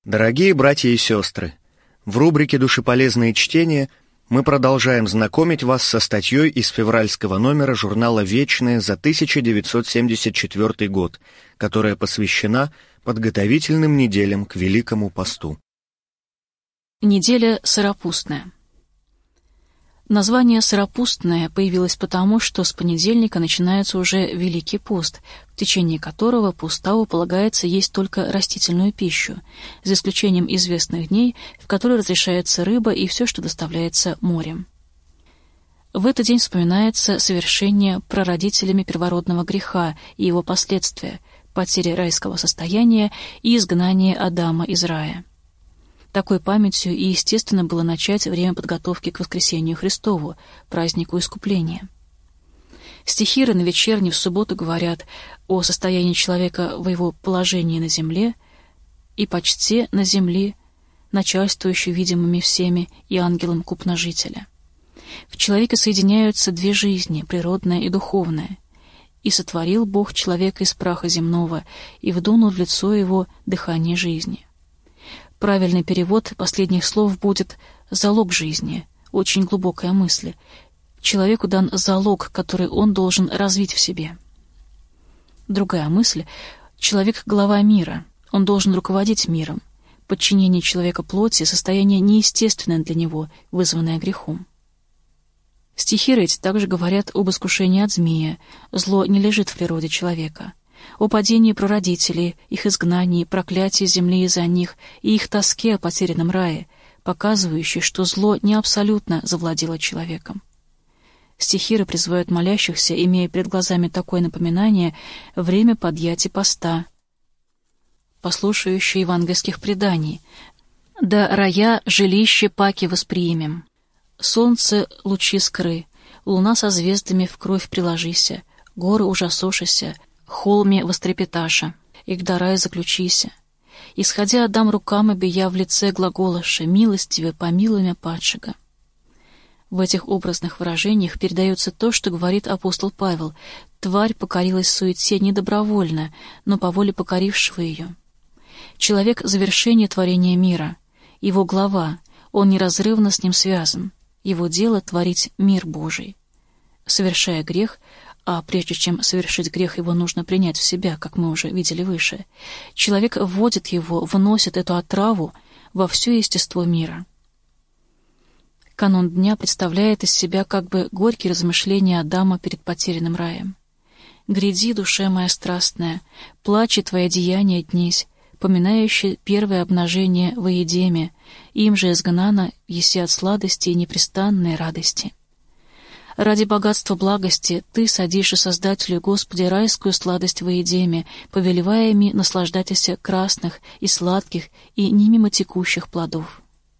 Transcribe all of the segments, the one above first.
Дорогие братья и сестры, в рубрике «Душеполезные чтения» мы продолжаем знакомить вас со статьей из февральского номера журнала «Вечное» за 1974 год, которая посвящена подготовительным неделям к Великому посту. Неделя сыропустная. Название «сыропустная» появилось потому, что с понедельника начинается уже Великий пост, в течение которого по уставу полагается есть только растительную пищу, за исключением известных дней, в которые разрешается рыба и все, что доставляется морем. В этот день вспоминается совершение прародителями первородного греха и его последствия, потери райского состояния и изгнание Адама из рая. Такой памятью и естественно было начать время подготовки к воскресению Христову, празднику искупления. Стихиры на вечерне в субботу говорят о состоянии человека в его положении на земле и почте на земле, начальствующей видимыми всеми и ангелом купножителя. В человеке соединяются две жизни, природная и духовная. «И сотворил Бог человека из праха земного, и вдунул в лицо его дыхание жизни». Правильный перевод последних слов будет «залог жизни», очень глубокая мысль. Человеку дан залог, который он должен развить в себе. Другая мысль — человек — глава мира, он должен руководить миром. Подчинение человека плоти — состояние неестественное для него, вызванное грехом. Стихиры эти также говорят об искушении от змея, зло не лежит в природе человека, о падении прародителей, их изгнании, проклятии земли из-за них и их тоске о потерянном рае, показывающей, что зло не абсолютно завладело человеком. Стихиры призывают молящихся, имея перед глазами такое напоминание, время подъятия поста, послушающие евангельских преданий, «Да рая жилище паки восприимем, солнце лучи скры, луна со звездами в кровь приложися, горы ужасошися, холме вострепеташа, и к дарай заключися. Исходя отдам рукам обия в лице глаголаша, милостиве помилуй мя падшего». В этих образных выражениях передается то, что говорит апостол Павел: «Тварь покорилась суете не добровольно, но по воле покорившего ее». Человек — завершение творения мира, его глава, он неразрывно с ним связан, его дело — творить мир Божий. Совершая грех, а прежде чем совершить грех, его нужно принять в себя, как мы уже видели выше, человек вводит его, вносит эту отраву во все естество мира. Канон дня представляет из себя как бы горькие размышления Адама перед потерянным раем. «Гряди, душе моя страстная, плачь, и твои деяния днесь, поминающие первое обнажение во Едеме, им же изгнано еси от сладости и непрестанной радости. Ради богатства благости ты садишь и Создателю Господи райскую сладость во Едеме, повелевая ими наслаждайтеся красных и сладких и не мимо текущих плодов».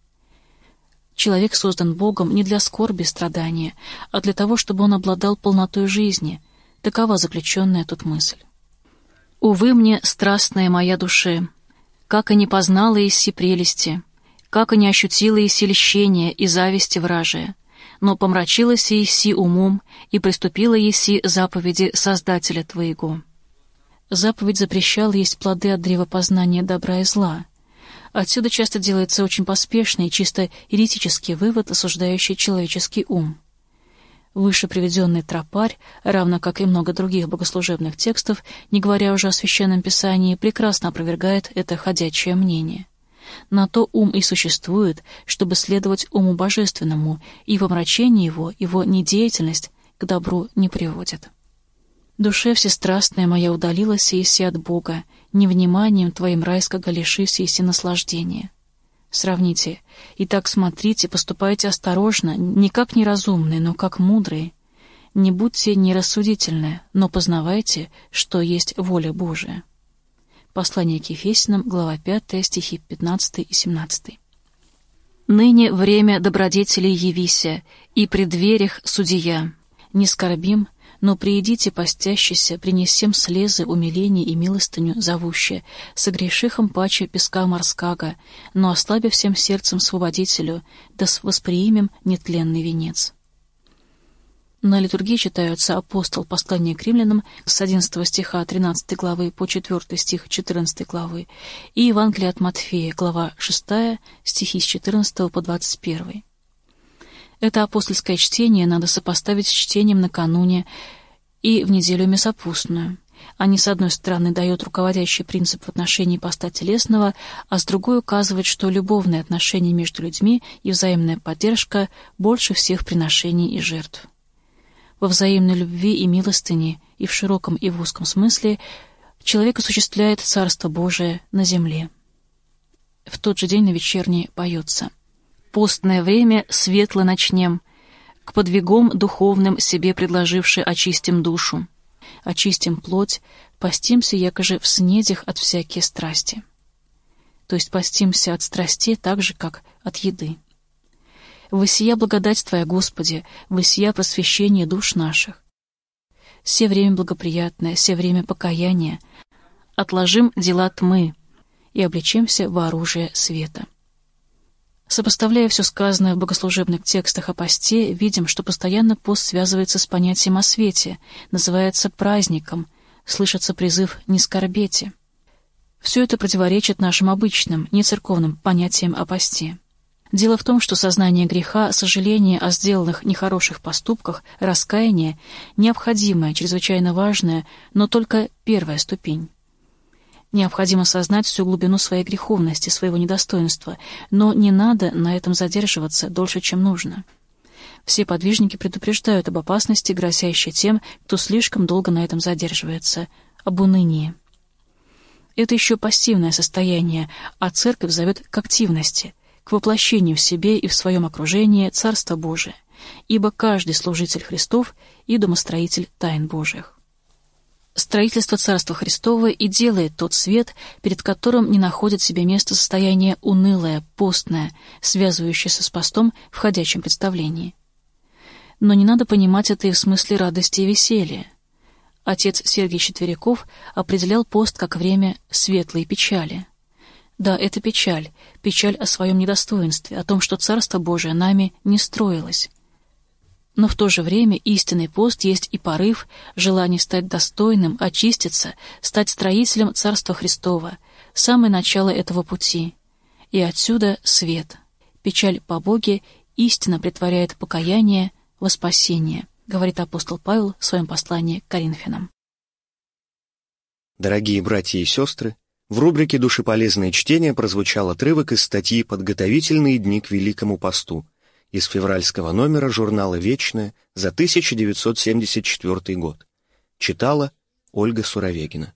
Человек создан Богом не для скорби и страдания, а для того, чтобы он обладал полнотой жизни. Такова заключенная тут мысль. «Увы мне, страстная моя душе, как и не познала иси прелести, как и не ощутила иси льщения и зависти вражия, но помрачилась иси умом и приступила иси заповеди Создателя твоего». Заповедь запрещала есть плоды от древа познания добра и зла. Отсюда часто делается очень поспешный, чисто еретический вывод, осуждающий человеческий ум. Выше приведенный тропарь, равно как и много других богослужебных текстов, не говоря уже о Священном Писании, прекрасно опровергает это ходячее мнение. На то ум и существует, чтобы следовать уму божественному, и помрачение его недеятельность к добру не приводит. «Душе всестрастная моя удалилась еси от Бога, невниманием твоим райского лишись еси наслаждения». Сравните. «Итак смотрите, поступайте осторожно, не как неразумные, но как мудрые. Не будьте нерассудительны, но познавайте, что есть воля Божия». Послание к Ефесянам, глава 5, стихи 15 и 17. «Ныне время добродетелей явися, и при дверях судья. Не скорбим, но приидите постящийся, принесем слезы, умиление и милостыню зовуще, согрешихом паче песка морского, но ослабив всем сердцем свободителю, да восприимем нетленный венец». На литургии читаются апостол послания к римлянам с 11 стиха 13 главы по 4 стих 14 главы и Евангелие от Матфея, глава 6, стихи с 14 по 21. Это апостольское чтение надо сопоставить с чтением накануне и в неделю мясопустную. Они, с одной стороны, дают руководящий принцип в отношении поста телесного, а с другой указывают, что любовные отношения между людьми и взаимная поддержка больше всех приношений и жертв. Во взаимной любви и милостыне и в широком и в узком смысле человек осуществляет Царство Божие на земле. В тот же день на вечерней поется: «Постное время светло начнем, к подвигам духовным себе предложивши очистим душу, очистим плоть, постимся, якоже в снедях от всякие страсти». То есть постимся от страстей так же, как от еды. «Воссия благодать Твоя, Господи, воссия просвещение душ наших. Се время благоприятное, се время покаяния, отложим дела тьмы и облечемся во оружие света». Сопоставляя все сказанное в богослужебных текстах о посте, видим, что постоянно пост связывается с понятием о свете, называется праздником, слышится призыв «не скорбейте». Все это противоречит нашим обычным, нецерковным понятиям о посте. Дело в том, что сознание греха, сожаление о сделанных нехороших поступках, раскаяние — необходимая, чрезвычайно важная, но только первая ступень. Необходимо сознать всю глубину своей греховности, своего недостоинства, но не надо на этом задерживаться дольше, чем нужно. Все подвижники предупреждают об опасности, грозящей тем, кто слишком долго на этом задерживается, об унынии. Это еще пассивное состояние, а Церковь зовет к активности, к воплощению в себе и в своем окружении Царства Божия, ибо каждый служитель Христов и домостроитель тайн Божьих. Строительство Царства Христова и делает тот свет, перед которым не находит себе места состояние унылое, постное, связывающееся с постом в ходячем представлении. Но не надо понимать это и в смысле радости и веселья. Отец Сергий Четверяков определял пост как время светлой печали. Да, это печаль, печаль о своем недостоинстве, о том, что Царство Божие нами не строилось. Но в то же время истинный пост есть и порыв, желание стать достойным, очиститься, стать строителем Царства Христова, самое начало этого пути. И отсюда свет. Печаль по Боге истинно претворяет покаяние во спасение, говорит апостол Павел в своем послании к Коринфянам. Дорогие братья и сестры, в рубрике «Душеполезные чтения» прозвучал отрывок из статьи «Подготовительные дни к Великому посту» из февральского номера журнала «Вечное» за 1974 год. Читала Ольга Суровегина.